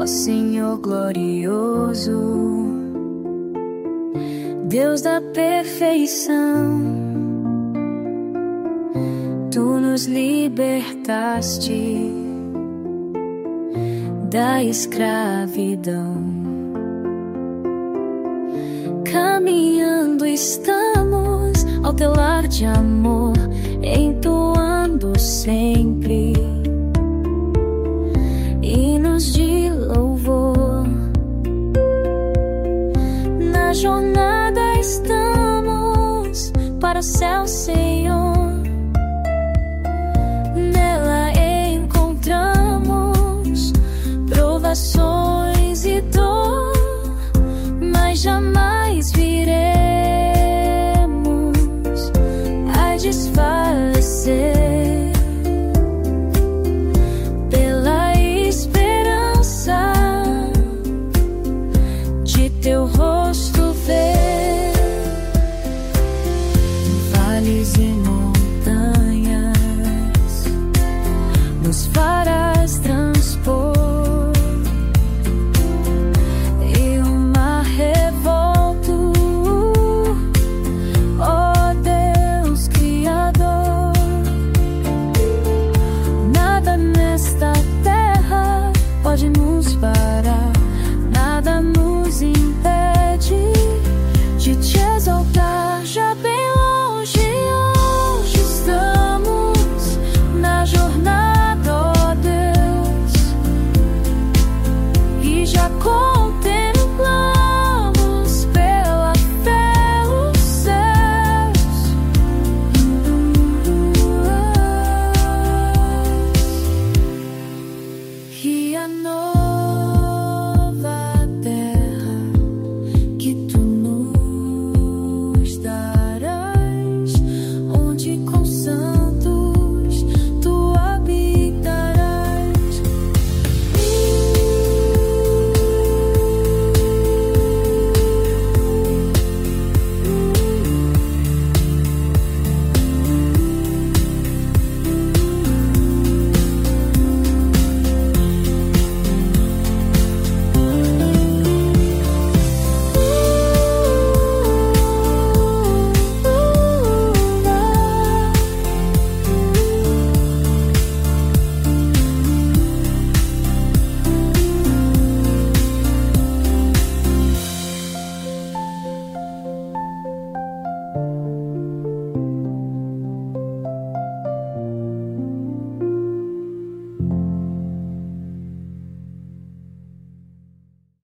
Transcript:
Ó Senhor glorioso, Deus da perfeição, Tu nos libertaste da escravidão. Caminhando estamos ao Teu lar de amor, entoando sempre hinos de louvor. Na jornada estamos para o céu, Senhor. Nela encontramos provações e dor, mas jamais viremos a desfalecer pela esperança de Teu rosto